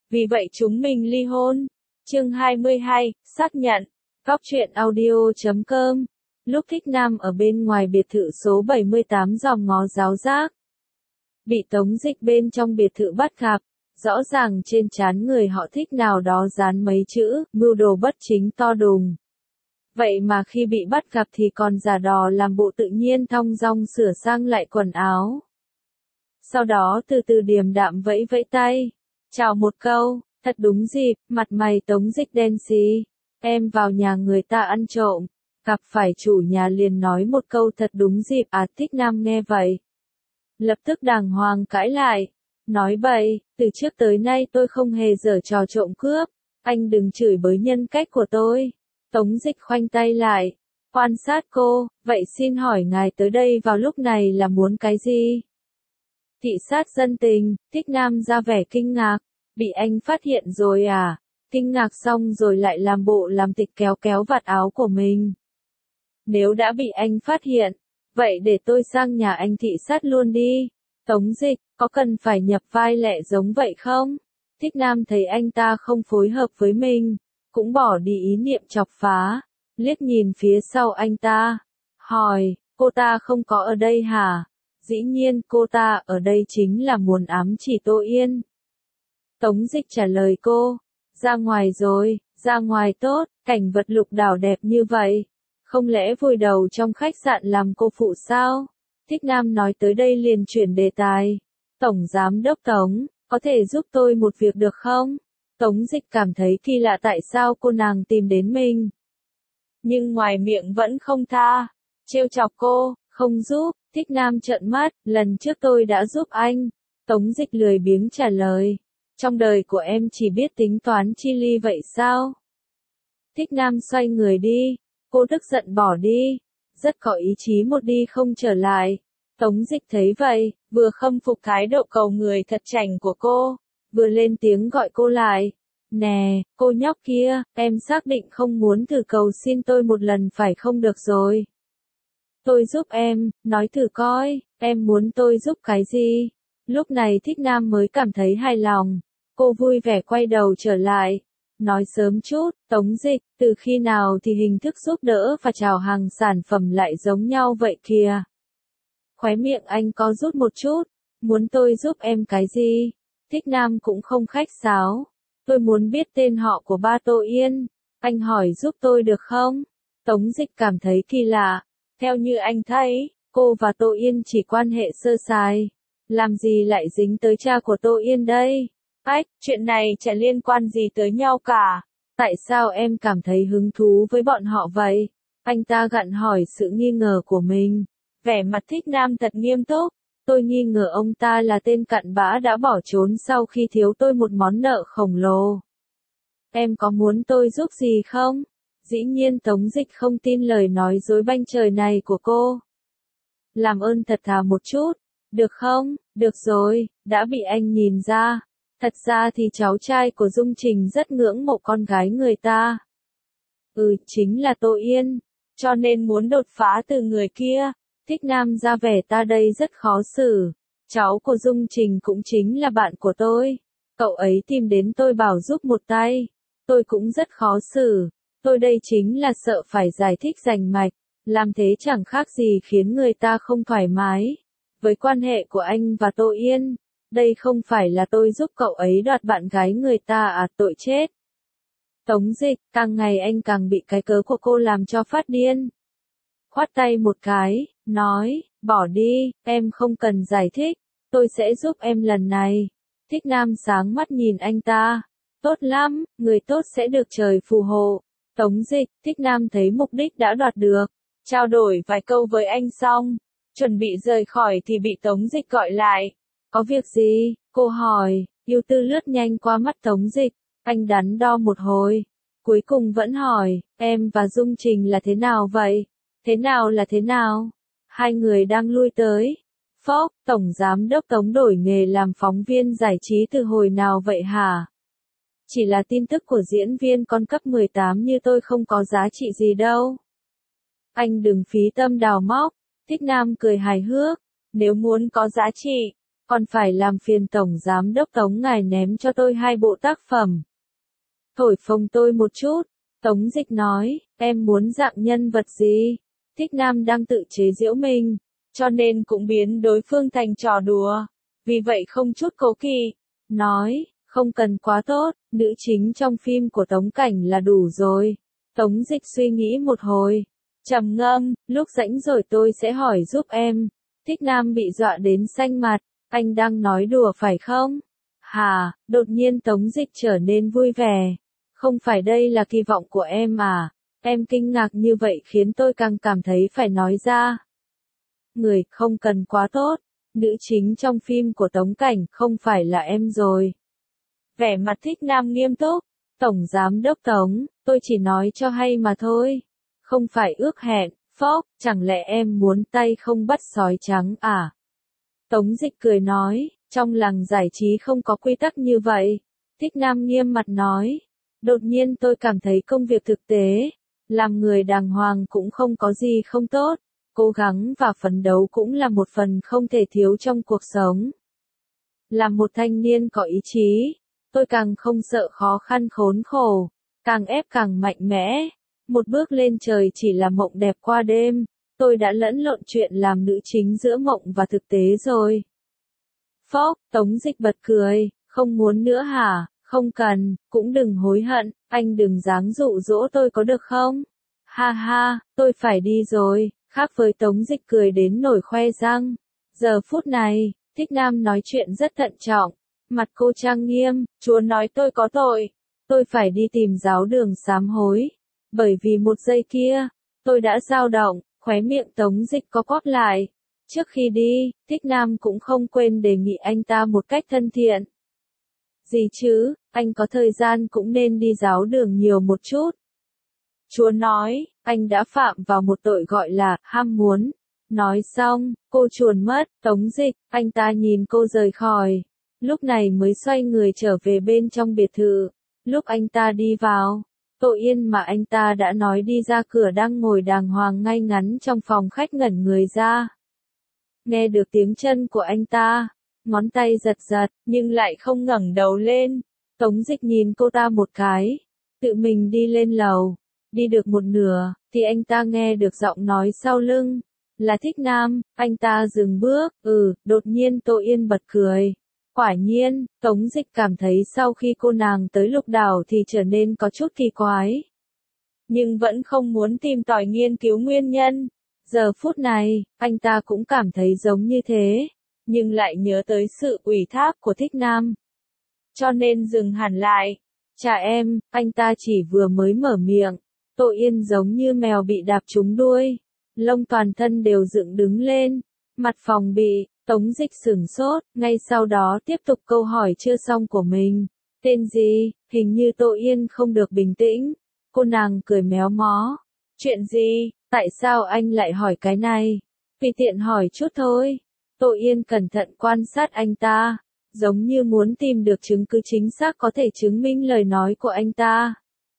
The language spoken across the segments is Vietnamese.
vì vậy chúng mình ly hôn. Chương 22, xác nhận. Góc truyện audio.com. Lúc Thích Nam ở bên ngoài biệt thự số 78 dòm ngó giáo giác, bị Tống Dịch bên trong biệt thự bắt gặp, rõ ràng trên trán người họ Thích nào đó dán mấy chữ, mưu đồ bất chính to đùng. Vậy mà khi bị bắt gặp thì còn giả đò làm bộ tự nhiên thong dong sửa sang lại quần áo. Sau đó từ từ điềm đạm vẫy vẫy tay, chào một câu, thật đúng dịp, mặt mày Tống Dịch đen xì. Em vào nhà người ta ăn trộm, gặp phải chủ nhà liền nói một câu thật đúng dịp à. Thích Nam nghe vậy, lập tức đàng hoàng cãi lại, nói bậy, từ trước tới nay tôi không hề giở trò trộm cướp, anh đừng chửi bới nhân cách của tôi. Tống Dịch khoanh tay lại, quan sát cô, vậy xin hỏi ngài tới đây vào lúc này là muốn cái gì? Thị sát dân tình. Thích Nam ra vẻ kinh ngạc, bị anh phát hiện rồi à? Kinh ngạc xong rồi lại làm bộ làm tịch kéo kéo vạt áo của mình. Nếu đã bị anh phát hiện, vậy để tôi sang nhà anh thị sát luôn đi. Tống Dịch, có cần phải nhập vai lẹ giống vậy không? Thích Nam thấy anh ta không phối hợp với mình, cũng bỏ đi ý niệm chọc phá, liếc nhìn phía sau anh ta, hỏi, cô ta không có ở đây hả? Dĩ nhiên cô ta ở đây chính là muốn ám chỉ Tô Yên. Tống Dịch trả lời cô, ra ngoài rồi, ra ngoài tốt, cảnh vật lục đảo đẹp như vậy, không lẽ vùi đầu trong khách sạn làm cô phụ sao? Thích Nam nói tới đây liền chuyển đề tài, Tổng Giám Đốc Tống, có thể giúp tôi một việc được không? Tống Dịch cảm thấy kỳ lạ tại sao cô nàng tìm đến mình, nhưng ngoài miệng vẫn không tha, trêu chọc cô, không giúp. Thích Nam trợn mắt, lần trước tôi đã giúp anh. Tống Dịch lười biếng trả lời, trong đời của em chỉ biết tính toán chi ly vậy sao? Thích Nam xoay người đi, cô tức giận bỏ đi, rất có ý chí một đi không trở lại. Tống Dịch thấy vậy, vừa khâm phục thái độ cầu người thật chảnh của cô, vừa lên tiếng gọi cô lại. Nè, cô nhóc kia, em xác định không muốn thử cầu xin tôi một lần phải không? Được rồi, tôi giúp em, nói thử coi, em muốn tôi giúp cái gì? Lúc này Thích Nam mới cảm thấy hài lòng, cô vui vẻ quay đầu trở lại, nói sớm chút, Tống Dịch, từ khi nào thì hình thức giúp đỡ và chào hàng sản phẩm lại giống nhau vậy kìa? Khóe miệng anh có rút một chút, muốn tôi giúp em cái gì? Thích Nam cũng không khách sáo, tôi muốn biết tên họ của ba Tô Yên, anh hỏi giúp tôi được không? Tống Dịch cảm thấy kỳ lạ, theo như anh thấy, cô và Tô Yên chỉ quan hệ sơ sài, làm gì lại dính tới cha của Tô Yên đây? Ách, chuyện này chả liên quan gì tới nhau cả, tại sao em cảm thấy hứng thú với bọn họ vậy? Anh ta gặng hỏi sự nghi ngờ của mình, vẻ mặt Thích Nam thật nghiêm túc, tôi nghi ngờ ông ta là tên cặn bã đã bỏ trốn sau khi thiếu tôi một món nợ khổng lồ. Em có muốn tôi giúp gì không? Dĩ nhiên Tống Dịch không tin lời nói dối banh trời này của cô. Làm ơn thật thà một chút, được không? Được rồi, đã bị anh nhìn ra. Thật ra thì cháu trai của Dung Trình rất ngưỡng mộ con gái người ta. Chính là Tô Yên, cho nên muốn đột phá từ người kia. Thích Nam ra vẻ ta đây rất khó xử. Cháu của Dung Trình cũng chính là bạn của tôi. Cậu ấy tìm đến tôi bảo giúp một tay. Tôi cũng rất khó xử. Tôi đây chính là sợ phải giải thích rành mạch, làm thế chẳng khác gì khiến người ta không thoải mái. Với quan hệ của anh và Tô Yên, đây không phải là tôi giúp cậu ấy đoạt bạn gái người ta à, tội chết. Tống Dịch, càng ngày anh càng bị cái cớ của cô làm cho phát điên. Khoát tay một cái, nói, bỏ đi, em không cần giải thích, tôi sẽ giúp em lần này. Thích Nam sáng mắt nhìn anh ta, tốt lắm, người tốt sẽ được trời phù hộ. Tống Dịch, Thích Nam thấy mục đích đã đoạt được, trao đổi vài câu với anh xong, chuẩn bị rời khỏi thì bị Tống Dịch gọi lại. Có việc gì? Cô hỏi, ưu tư lướt nhanh qua mắt Tống Dịch, anh đắn đo một hồi, cuối cùng vẫn hỏi, em và Dung Trình là thế nào vậy? Thế nào là thế nào? Hai người đang lui tới. Phốc, Tổng Giám Đốc Tống đổi nghề làm phóng viên giải trí từ hồi nào vậy hả? Chỉ là tin tức của diễn viên con cấp 18 như tôi không có giá trị gì đâu. Anh đừng phí tâm đào móc. Thích Nam cười hài hước, nếu muốn có giá trị, còn phải làm phiền Tổng Giám Đốc Tống ngài ném cho tôi 2 bộ tác phẩm. Thổi phồng tôi một chút, Tống Dịch nói, em muốn dạng nhân vật gì? Thích Nam đang tự chế giễu mình, cho nên cũng biến đối phương thành trò đùa. Vì vậy không chút cố kỵ, nói, không cần quá tốt, nữ chính trong phim của Tống Cảnh là đủ rồi. Tống Dịch suy nghĩ một hồi, trầm ngâm, lúc rảnh rồi tôi sẽ hỏi giúp em. Thích Nam bị dọa đến xanh mặt, anh đang nói đùa phải không? Hà, đột nhiên Tống Dịch trở nên vui vẻ. Không phải đây là kỳ vọng của em à? Em kinh ngạc như vậy khiến tôi càng cảm thấy phải nói ra. Người không cần quá tốt, nữ chính trong phim của Tống Cảnh không phải là em rồi. Vẻ mặt Thích Nam nghiêm túc, Tổng Giám Đốc Tống, tôi chỉ nói cho hay mà thôi. Không phải ước hẹn, phốc, chẳng lẽ em muốn tay không bắt sói trắng à? Tống Dịch cười nói, trong làng giải trí không có quy tắc như vậy. Thích Nam nghiêm mặt nói, đột nhiên tôi cảm thấy công việc thực tế, làm người đàng hoàng cũng không có gì không tốt, cố gắng và phấn đấu cũng là một phần không thể thiếu trong cuộc sống. Làm một thanh niên có ý chí, tôi càng không sợ khó khăn khốn khổ, càng ép càng mạnh mẽ. Một bước lên trời chỉ là mộng đẹp qua đêm, tôi đã lẫn lộn chuyện làm nữ chính giữa mộng và thực tế rồi. Phốc, Tống Dịch bật cười, không muốn nữa hả? Không cần, cũng đừng hối hận, anh đừng dáng dụ dỗ tôi có được không? Ha ha, tôi phải đi rồi, khác với Tống Dịch cười đến nổi khoe răng. Giờ phút này, Thích Nam nói chuyện rất thận trọng, mặt cô trang nghiêm, Chúa nói tôi có tội, tôi phải đi tìm giáo đường sám hối. Bởi vì một giây kia, tôi đã dao động, khóe miệng Tống Dịch có quắp lại. Trước khi đi, Thích Nam cũng không quên đề nghị anh ta một cách thân thiện. Gì chứ, anh có thời gian cũng nên đi giáo đường nhiều một chút. Chúa nói, anh đã phạm vào một tội gọi là ham muốn. Nói xong, cô chuồn mất, Tống Dịch, anh ta nhìn cô rời khỏi. Lúc này mới xoay người trở về bên trong biệt thự. Lúc anh ta đi vào, Tô Yên mà anh ta đã nói đi ra cửa đang ngồi đàng hoàng ngay ngắn trong phòng khách ngẩn người ra. Nghe được tiếng chân của anh ta, ngón tay giật giật, nhưng lại không ngẩng đầu lên. Tống Dịch nhìn cô ta một cái, tự mình đi lên lầu. Đi được một nửa, thì anh ta nghe được giọng nói sau lưng. Là Thích Nam, anh ta dừng bước, đột nhiên Tô Yên bật cười. Quả nhiên, Tống Dịch cảm thấy sau khi cô nàng tới Lục Đảo thì trở nên có chút kỳ quái. Nhưng vẫn không muốn tìm tòi nghiên cứu nguyên nhân. Giờ phút này, anh ta cũng cảm thấy giống như thế, nhưng lại nhớ tới sự ủy thác của Thích Nam. Cho nên dừng hẳn lại. Chà em, anh ta chỉ vừa mới mở miệng. Tô Yên giống như mèo bị đạp trúng đuôi. Lông toàn thân đều dựng đứng lên. Mặt phòng bị, Tống Dịch sửng sốt, ngay sau đó tiếp tục câu hỏi chưa xong của mình. Tên gì? Hình như Tô Yên không được bình tĩnh. Cô nàng cười méo mó. Chuyện gì? Tại sao anh lại hỏi cái này? Vì tiện hỏi chút thôi. Tô Yên cẩn thận quan sát anh ta, giống như muốn tìm được chứng cứ chính xác có thể chứng minh lời nói của anh ta.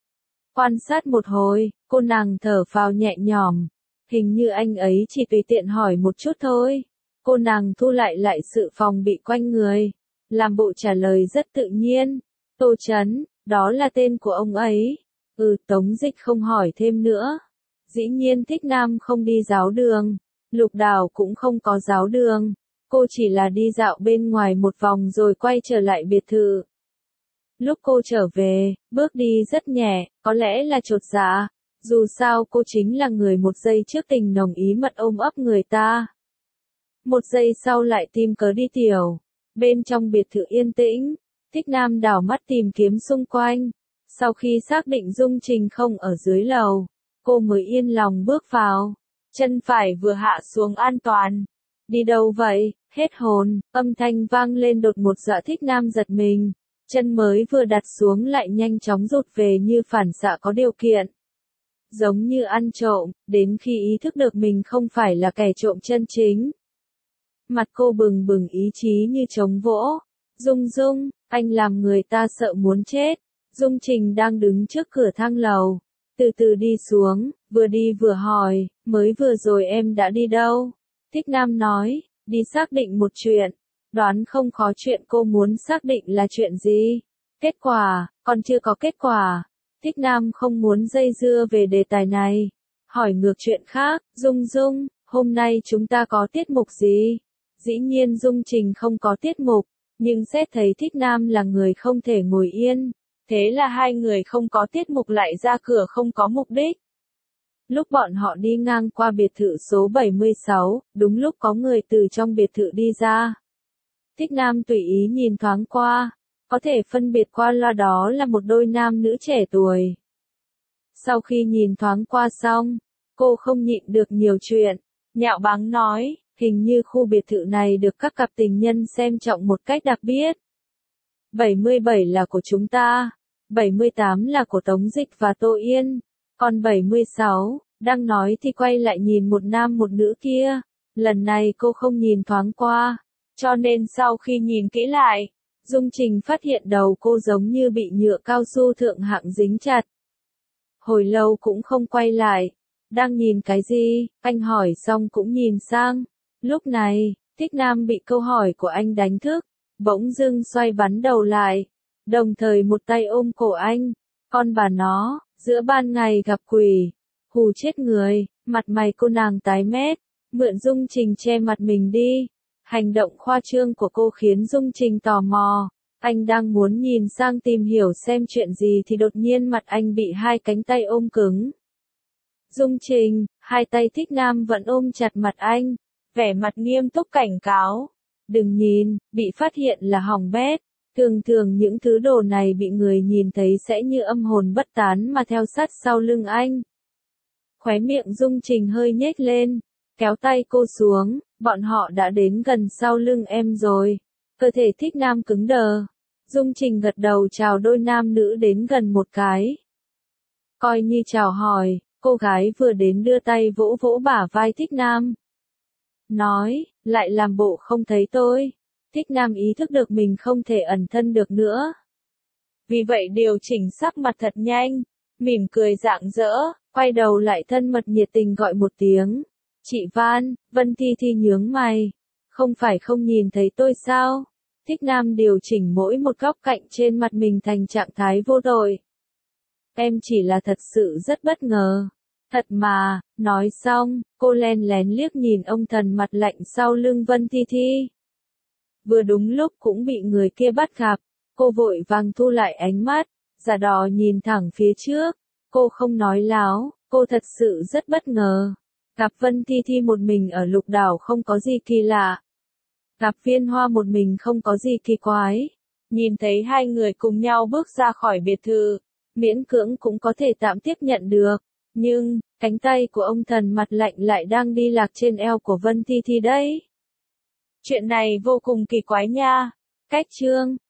Quan sát một hồi, cô nàng thở phào nhẹ nhõm. Hình như anh ấy chỉ tùy tiện hỏi một chút thôi. Cô nàng thu lại sự phòng bị quanh người, làm bộ trả lời rất tự nhiên. Tô Chấn, đó là tên của ông ấy. Tống Dịch không hỏi thêm nữa. Dĩ nhiên Thích Nam không đi giáo đường, Lục Đảo cũng không có giáo đường. Cô chỉ là đi dạo bên ngoài một vòng rồi quay trở lại biệt thự. Lúc cô trở về, bước đi rất nhẹ, có lẽ là chột dạ. Dù sao cô chính là người một giây trước tình nồng ý mật ôm ấp người ta. Một giây sau lại tìm cớ đi tiểu. Bên trong biệt thự yên tĩnh, Thích Nam đảo mắt tìm kiếm xung quanh. Sau khi xác định Dung Trình không ở dưới lầu, cô mới yên lòng bước vào. Chân phải vừa hạ xuống an toàn. Đi đâu vậy? Hết hồn, âm thanh vang lên đột ngột dọa Thích Nam giật mình. Chân mới vừa đặt xuống lại nhanh chóng rụt về như phản xạ có điều kiện. Giống như ăn trộm, đến khi ý thức được mình không phải là kẻ trộm chân chính. Mặt cô bừng bừng ý chí như trống vỗ. Dung, anh làm người ta sợ muốn chết. Dung Trình đang đứng trước cửa thang lầu. Từ từ đi xuống, vừa đi vừa hỏi, mới vừa rồi em đã đi đâu? Thích Nam nói, đi xác định một chuyện. Đoán không khó, chuyện cô muốn xác định là chuyện gì? Kết quả, còn chưa có kết quả. Thích Nam không muốn dây dưa về đề tài này. Hỏi ngược chuyện khác, Dung Dung, hôm nay chúng ta có tiết mục gì? Dĩ nhiên Dung Trình không có tiết mục, nhưng xét thấy Thích Nam là người không thể ngồi yên. Thế là hai người không có tiết mục lại ra cửa không có mục đích. Lúc bọn họ đi ngang qua biệt thự số 76, đúng lúc có người từ trong biệt thự đi ra. Thích Nam tùy ý nhìn thoáng qua, có thể phân biệt qua loa đó là một đôi nam nữ trẻ tuổi. Sau khi nhìn thoáng qua xong, cô không nhịn được nhiều chuyện, nhạo báng nói, hình như khu biệt thự này được các cặp tình nhân xem trọng một cách đặc biệt. 77 là của chúng ta, 78 là của Tống Dịch và Tô Yên, còn 76, đang nói thì quay lại nhìn một nam một nữ kia. Lần này cô không nhìn thoáng qua, cho nên sau khi nhìn kỹ lại, Dung Trình phát hiện đầu cô giống như bị nhựa cao su thượng hạng dính chặt. Hồi lâu cũng không quay lại. Đang nhìn cái gì? Anh hỏi xong cũng nhìn sang. Lúc này, Thích Nam bị câu hỏi của anh đánh thức, bỗng dưng xoay bắn đầu lại, đồng thời một tay ôm cổ anh. Con bà nó, giữa ban ngày gặp quỷ, hù chết người, mặt mày cô nàng tái mét, mượn Dung Trình che mặt mình đi. Hành động khoa trương của cô khiến Dung Trình tò mò. Anh đang muốn nhìn sang tìm hiểu xem chuyện gì thì đột nhiên mặt anh bị hai cánh tay ôm cứng. Dung Trình, hai tay Thích Nam vẫn ôm chặt mặt anh, vẻ mặt nghiêm túc cảnh cáo. Đừng nhìn, bị phát hiện là hỏng bét. Thường thường những thứ đồ này bị người nhìn thấy sẽ như âm hồn bất tán mà theo sát sau lưng anh. Khóe miệng Dung Trình hơi nhếch lên, kéo tay cô xuống, bọn họ đã đến gần sau lưng em rồi. Cơ thể Thích Nam cứng đờ. Dung Trình gật đầu chào đôi nam nữ đến gần một cái. Coi như chào hỏi, cô gái vừa đến đưa tay vỗ vỗ bả vai Thích Nam. Nói, lại làm bộ không thấy tôi. Thích Nam ý thức được mình không thể ẩn thân được nữa. Vì vậy điều chỉnh sắc mặt thật nhanh, mỉm cười rạng rỡ, quay đầu lại thân mật nhiệt tình gọi một tiếng. Chị Van, Vân Thi Thi nhướng mày. Không phải không nhìn thấy tôi sao? Thích Nam điều chỉnh mỗi một góc cạnh trên mặt mình thành trạng thái vô tội. Em chỉ là thật sự rất bất ngờ. Thật mà, nói xong, cô len lén liếc nhìn ông thần mặt lạnh sau lưng Vân Thi Thi. Vừa đúng lúc cũng bị người kia bắt gặp, cô vội vàng thu lại ánh mắt, giả đò nhìn thẳng phía trước. Cô không nói láo, cô thật sự rất bất ngờ. Gặp Vân Thi Thi một mình ở Lục Đảo không có gì kỳ lạ. Gặp Viên Hoa một mình không có gì kỳ quái. Nhìn thấy hai người cùng nhau bước ra khỏi biệt thự, miễn cưỡng cũng có thể tạm tiếp nhận được. Nhưng, cánh tay của ông thần mặt lạnh lại đang đi lạc trên eo của Vân Thi Thi đấy. Chuyện này vô cùng kỳ quái nha. Cách chương